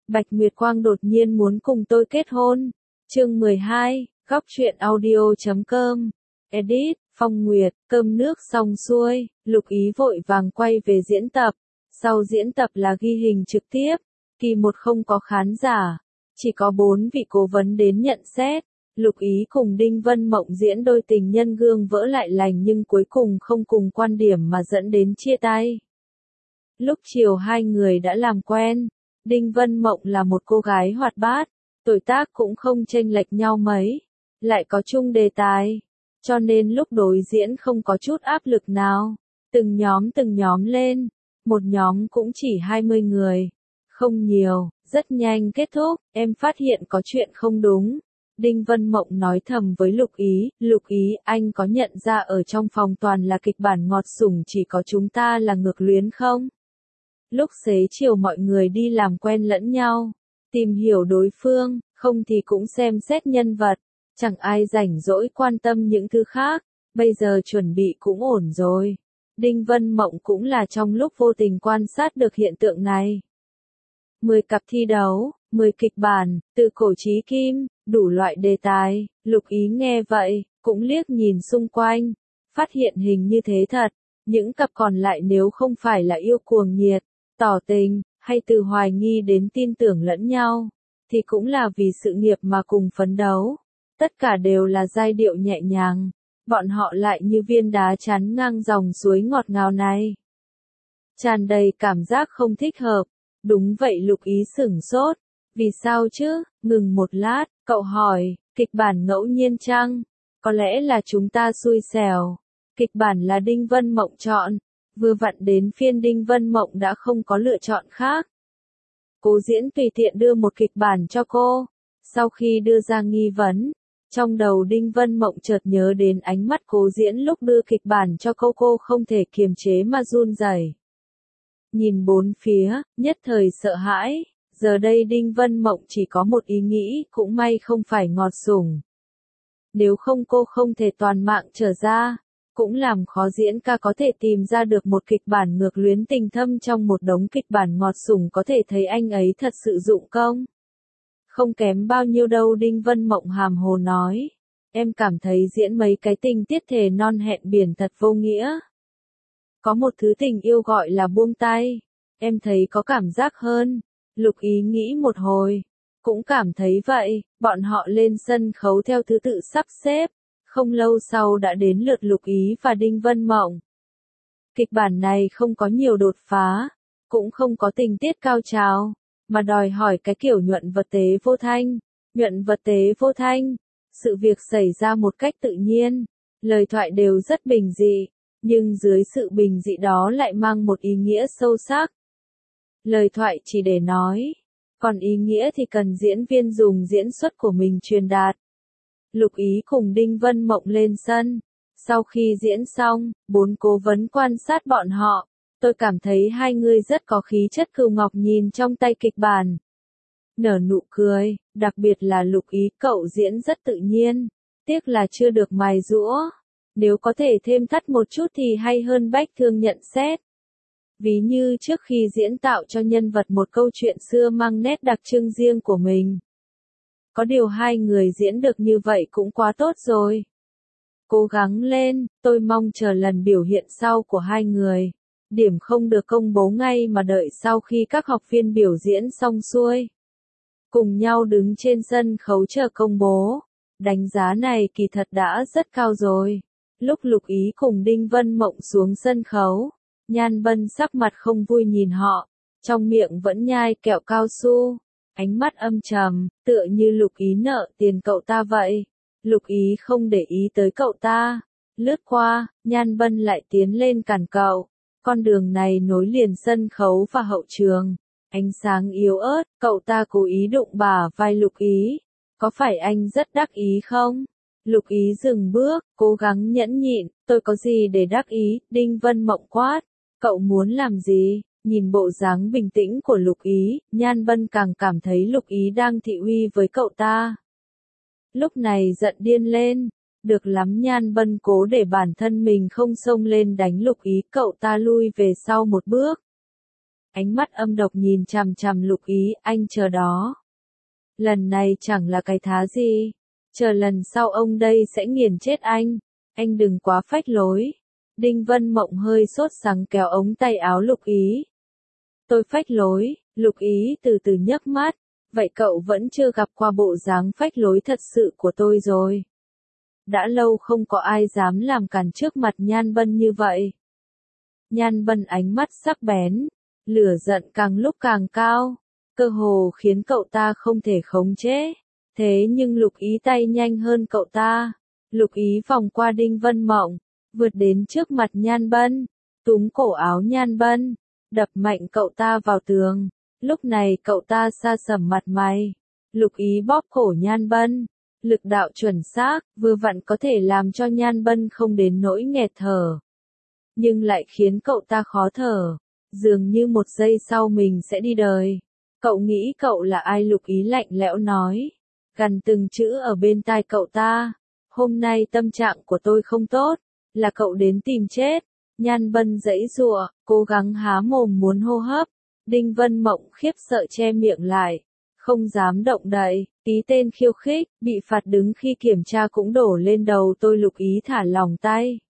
Bạch Nguyệt Quang đột nhiên muốn cùng tôi kết hôn. Chương 12, góc truyện audio.com. Edit, Phong Nguyệt, cơm nước xong xuôi, Lục Ý vội vàng quay về diễn tập. Sau diễn tập là ghi hình trực tiếp, kỳ 1 không có khán giả, chỉ có 4 vị cố vấn đến nhận xét. Lục Ý cùng Đinh Vân Mộng diễn đôi tình nhân gương vỡ lại lành nhưng cuối cùng không cùng quan điểm mà dẫn đến chia tay. Lúc chiều hai người đã làm quen. Đinh Vân Mộng là một cô gái hoạt bát, tuổi tác cũng không chênh lệch nhau mấy, lại có chung đề tài, cho nên lúc đối diễn không có chút áp lực nào. Từng nhóm lên, một nhóm cũng chỉ 20 người, không nhiều, rất nhanh kết thúc. Em phát hiện có chuyện không đúng. Đinh Vân Mộng nói thầm với Lục Ý, anh có nhận ra ở trong phòng toàn là kịch bản ngọt sủng chỉ có chúng ta là ngược luyến không? Lúc xế chiều mọi người đi làm quen lẫn nhau, tìm hiểu đối phương, không thì cũng xem xét nhân vật, chẳng ai rảnh rỗi quan tâm những thứ khác, bây giờ chuẩn bị cũng ổn rồi. Đinh Vân Mộng cũng là trong lúc vô tình quan sát được hiện tượng này. 10 cặp thi đấu, 10 kịch bản, từ cổ chí kim, đủ loại đề tài. Lục Ý nghe vậy, cũng liếc nhìn xung quanh, phát hiện hình như thế thật, những cặp còn lại nếu không phải là yêu cuồng nhiệt, tỏ tình, hay từ hoài nghi đến tin tưởng lẫn nhau, thì cũng là vì sự nghiệp mà cùng phấn đấu. Tất cả đều là giai điệu nhẹ nhàng, bọn họ lại như viên đá chắn ngang dòng suối ngọt ngào này. Tràn đầy cảm giác không thích hợp. Đúng vậy, Lục Ý sửng sốt. Vì sao chứ? Ngừng một lát, cậu hỏi, kịch bản ngẫu nhiên chăng? Có lẽ là chúng ta xui xẻo. Kịch bản là Đinh Vân Mộng chọn. Vừa vặn đến phiên Đinh Vân Mộng đã không có lựa chọn khác. Cố diễn tùy tiện đưa một kịch bản cho cô. Sau khi đưa ra nghi vấn, trong đầu Đinh Vân Mộng chợt nhớ đến ánh mắt cố diễn lúc đưa kịch bản cho cô không thể kiềm chế mà run rẩy. Nhìn bốn phía, nhất thời sợ hãi, giờ đây Đinh Vân Mộng chỉ có một ý nghĩ, cũng may không phải ngọt sủng. Nếu không cô không thể toàn mạng trở ra, cũng làm khó diễn ca có thể tìm ra được một kịch bản ngược luyến tình thâm trong một đống kịch bản ngọt sủng, có thể thấy anh ấy thật sự dụng công. Không kém bao nhiêu đâu, Đinh Vân Mộng hàm hồ nói. Em cảm thấy diễn mấy cái tình tiết thề non hẹn biển thật vô nghĩa. Có một thứ tình yêu gọi là buông tay. Em thấy có cảm giác hơn. Lục Ý nghĩ một hồi. Cũng cảm thấy vậy. Bọn họ lên sân khấu theo thứ tự sắp xếp. Không lâu sau đã đến lượt Lục Ý và Đinh Vân Mộng. Kịch bản này không có nhiều đột phá. Cũng không có tình tiết cao trào. Mà đòi hỏi cái kiểu nhuận vật tế vô thanh. Nhuận vật tế vô thanh. Sự việc xảy ra một cách tự nhiên. Lời thoại đều rất bình dị. Nhưng dưới sự bình dị đó lại mang một ý nghĩa sâu sắc. Lời thoại chỉ để nói, còn ý nghĩa thì cần diễn viên dùng diễn xuất của mình truyền đạt. Lục Ý cùng Đinh Vân Mộng lên sân. Sau khi diễn xong, 4 cố vấn quan sát bọn họ. Tôi cảm thấy hai người rất có khí chất cừu ngọc nhìn trong tay kịch bản. Nở nụ cười, đặc biệt là Lục Ý, cậu diễn rất tự nhiên. Tiếc là chưa được mài giũa. Nếu có thể thêm thắt một chút thì hay hơn. Bách Thương nhận xét. Ví như trước khi diễn tạo cho nhân vật một câu chuyện xưa mang nét đặc trưng riêng của mình. Có điều hai người diễn được như vậy cũng quá tốt rồi. Cố gắng lên, tôi mong chờ lần biểu hiện sau của hai người. Điểm không được công bố ngay mà đợi sau khi các học viên biểu diễn xong xuôi. Cùng nhau đứng trên sân khấu chờ công bố. Đánh giá này kỳ thật đã rất cao rồi. Lúc Lục Ý cùng Đinh Vân Mộng xuống sân khấu, Nhan Bân sắc mặt không vui nhìn họ, trong miệng vẫn nhai kẹo cao su, ánh mắt âm trầm, tựa như Lục Ý nợ tiền cậu ta vậy. Lục Ý không để ý tới cậu ta, lướt qua, Nhan Bân lại tiến lên cản cậu. Con đường này nối liền sân khấu và hậu trường, ánh sáng yếu ớt, cậu ta cố ý đụng bả vai Lục Ý. Có phải anh rất đắc ý không? Lục Ý dừng bước, cố gắng nhẫn nhịn, tôi có gì để đắc ý, Đinh Vân Mộng quát. Cậu muốn làm gì? Nhìn bộ dáng bình tĩnh của Lục Ý, Nhan Bân càng cảm thấy Lục Ý đang thị uy với cậu ta. Lúc này giận điên lên, được lắm. Nhan Bân cố để bản thân mình không xông lên đánh Lục Ý, cậu ta lui về sau một bước. ánh mắt âm độc nhìn chằm chằm Lục Ý, anh chờ đó. Lần này chẳng là cái thá gì, chờ lần sau ông đây sẽ nghiền chết anh đừng quá phách lối. Đinh Vân Mộng hơi sốt sắng kéo ống tay áo Lục Ý. Tôi phách lối, Lục Ý từ từ nhấc mắt, vậy cậu vẫn chưa gặp qua bộ dáng phách lối thật sự của tôi rồi. Đã lâu không có ai dám làm cản trước mặt Nhan Bân như vậy. Nhan Bân ánh mắt sắc bén, lửa giận càng lúc càng cao, cơ hồ khiến cậu ta không thể khống chế. Thế nhưng Lục Ý tay nhanh hơn cậu ta. Lục Ý vòng qua Đinh Vân Mộng, vượt đến trước mặt Nhan Bân, túm cổ áo Nhan Bân, đập mạnh cậu ta vào tường. Lúc này cậu ta sa sầm mặt mày. Lục Ý bóp cổ Nhan Bân, lực đạo chuẩn xác, vừa vặn có thể làm cho Nhan Bân không đến nỗi nghẹt thở, nhưng lại khiến cậu ta khó thở, dường như một giây sau mình sẽ đi đời. Cậu nghĩ cậu là ai? Lục Ý lạnh lẽo nói, gằn từng chữ ở bên tai cậu ta. Hôm nay tâm trạng của tôi không tốt, là cậu đến tìm chết. Nhan Bân giãy giụa, cố gắng há mồm muốn hô hấp. Đinh Vân Mộng khiếp sợ che miệng lại, không dám động đậy. Ký tên khiêu khích, bị phạt đứng khi kiểm tra cũng đổ lên đầu tôi. Lục Ý thả lỏng tay.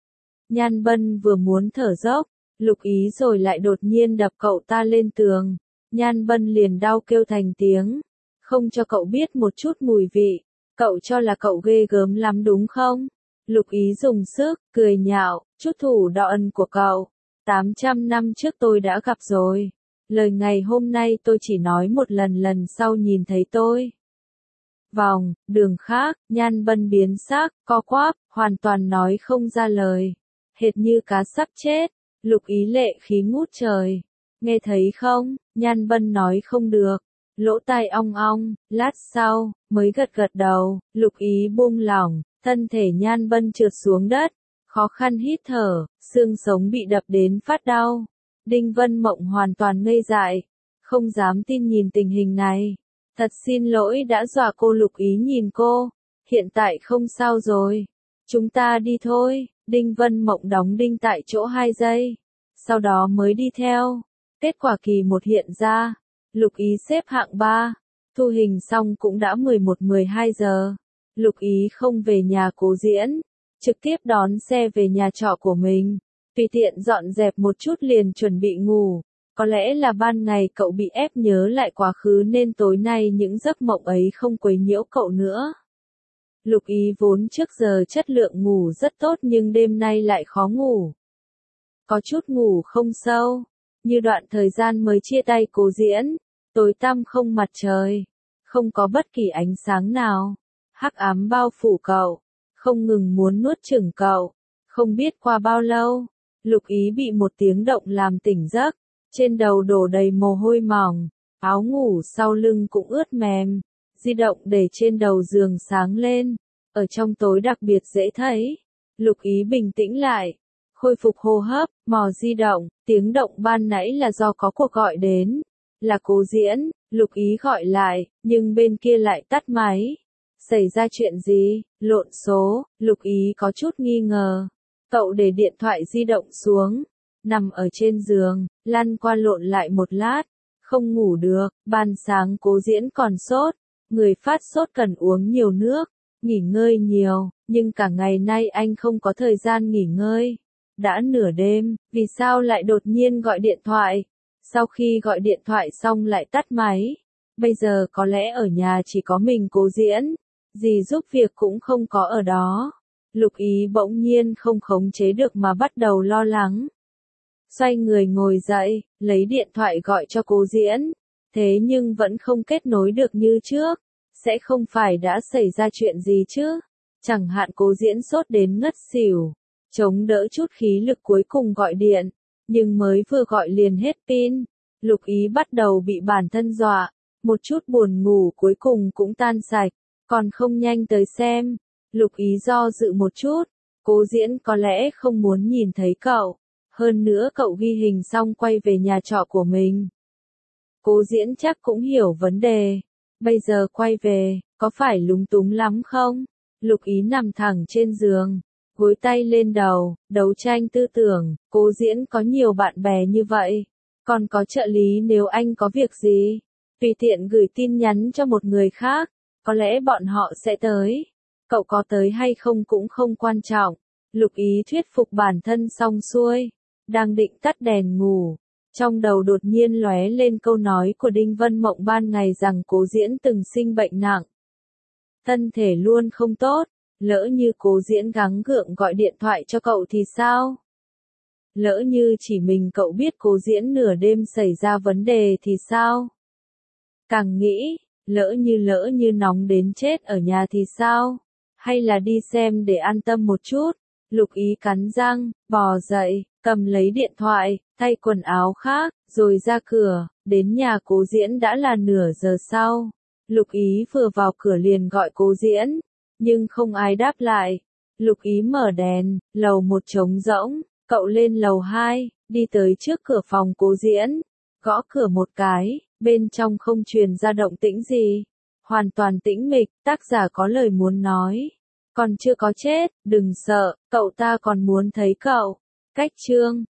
Nhan Bân vừa muốn thở dốc, Lục Ý rồi lại đột nhiên đập cậu ta lên tường. Nhan Bân liền đau kêu thành tiếng. Không cho cậu biết một chút mùi vị, cậu cho là cậu ghê gớm lắm đúng không? Lục Ý dùng sức, cười nhạo, chút thủ đoạn của cậu, 800 năm trước tôi đã gặp rồi. Lời ngày hôm nay tôi chỉ nói một lần, lần sau nhìn thấy tôi. Vòng, đường khác, Nhan Bân biến sắc, co quắp, hoàn toàn nói không ra lời. Hệt như cá sắp chết. Lục Ý lệ khí ngút trời. Nghe thấy không? Nhan Bân nói không được. Lỗ tai ong ong, lát sau, mới gật gật đầu. Lục Ý buông lỏng, thân thể Nhan Bân trượt xuống đất. Khó khăn hít thở, xương sống bị đập đến phát đau. Đinh Vân Mộng hoàn toàn ngây dại, không dám tin nhìn tình hình này. Thật xin lỗi đã dọa cô. Lục Ý nhìn cô. Hiện tại không sao rồi. Chúng ta đi thôi. Đinh Vân Mộng đóng đinh tại chỗ 2 giây. Sau đó mới đi theo. Kết quả kỳ 1 hiện ra. Lục Ý xếp hạng 3. Thu hình xong cũng đã 11-12 giờ. Lục Ý không về nhà Cố Diễn, trực tiếp đón xe về nhà trọ của mình. Tùy tiện dọn dẹp một chút liền chuẩn bị ngủ. Có lẽ là ban ngày cậu bị ép nhớ lại quá khứ nên tối nay những giấc mộng ấy không quấy nhiễu cậu nữa. Lục Ý vốn trước giờ chất lượng ngủ rất tốt nhưng đêm nay lại khó ngủ. Có chút ngủ không sâu, như đoạn thời gian mới chia tay Cố Diễn, tối tăm không mặt trời, không có bất kỳ ánh sáng nào, hắc ám bao phủ cậu, không ngừng muốn nuốt chửng cậu. Không biết qua bao lâu, Lục Ý bị một tiếng động làm tỉnh giấc, trên đầu đổ đầy mồ hôi mỏng, áo ngủ sau lưng cũng ướt mềm, di động để trên đầu giường sáng lên, ở trong tối đặc biệt dễ thấy. Lục Ý bình tĩnh lại, khôi phục hô hấp, mò di động, tiếng động ban nãy là do có cuộc gọi đến, là Cố Diễn. Lục Ý gọi lại, nhưng bên kia lại tắt máy. Xảy ra chuyện gì? Lộn số. Lục Ý có chút nghi ngờ. Cậu để điện thoại di động xuống, nằm ở trên giường, lăn qua lộn lại một lát, không ngủ được. Ban sáng Cố Diễn còn sốt, người phát sốt cần uống nhiều nước, nghỉ ngơi nhiều, nhưng cả ngày nay anh không có thời gian nghỉ ngơi. Đã nửa đêm, vì sao lại đột nhiên gọi điện thoại? Sau khi gọi điện thoại xong lại tắt máy. Bây giờ có lẽ ở nhà chỉ có mình Cố Diễn, gì giúp việc cũng không có ở đó. Lục Ý bỗng nhiên không khống chế được mà bắt đầu lo lắng. Xoay người ngồi dậy, lấy điện thoại gọi cho Cố Diễn. Thế nhưng vẫn không kết nối được như trước. Sẽ không phải đã xảy ra chuyện gì chứ? Chẳng hạn Cố Diễn sốt đến ngất xỉu. Chống đỡ chút khí lực cuối cùng gọi điện. Nhưng mới vừa gọi liền hết pin. Lục Ý bắt đầu bị bản thân dọa. Một chút buồn ngủ cuối cùng cũng tan sạch. Còn không nhanh tới xem. Lục Ý do dự một chút. Cố Diễn có lẽ không muốn nhìn thấy cậu. Hơn nữa cậu ghi hình xong quay về nhà trọ của mình. Cố Diễn chắc cũng hiểu vấn đề. Bây giờ quay về, có phải lúng túng lắm không? Lục Ý nằm thẳng trên giường, gối tay lên đầu, đấu tranh tư tưởng. Cố Diễn có nhiều bạn bè như vậy. Còn có trợ lý nếu anh có việc gì, tùy tiện gửi tin nhắn cho một người khác, có lẽ bọn họ sẽ tới. Cậu có tới hay không cũng không quan trọng. Lục Ý thuyết phục bản thân xong xuôi, đang định tắt đèn ngủ. Trong đầu đột nhiên lóe lên câu nói của Đinh Vân Mộng ban ngày rằng Cố Diễn từng sinh bệnh nặng. Thân thể luôn không tốt, lỡ như Cố Diễn gắng gượng gọi điện thoại cho cậu thì sao? Lỡ như chỉ mình cậu biết Cố Diễn nửa đêm xảy ra vấn đề thì sao? Càng nghĩ, lỡ như nóng đến chết ở nhà thì sao? Hay là đi xem để an tâm một chút? Lục Ý cắn răng, bò dậy, cầm lấy điện thoại, thay quần áo khác, rồi ra cửa, đến nhà Cố Diễn đã là nửa giờ sau. Lục Ý vừa vào cửa liền gọi Cố Diễn, nhưng không ai đáp lại. Lục Ý mở đèn, lầu 1 trống rỗng, cậu lên lầu 2, đi tới trước cửa phòng Cố Diễn, gõ cửa một cái, bên trong không truyền ra động tĩnh gì. Hoàn toàn tĩnh mịch, tác giả có lời muốn nói. Còn chưa có chết, đừng sợ, cậu ta còn muốn thấy cậu. Cách chương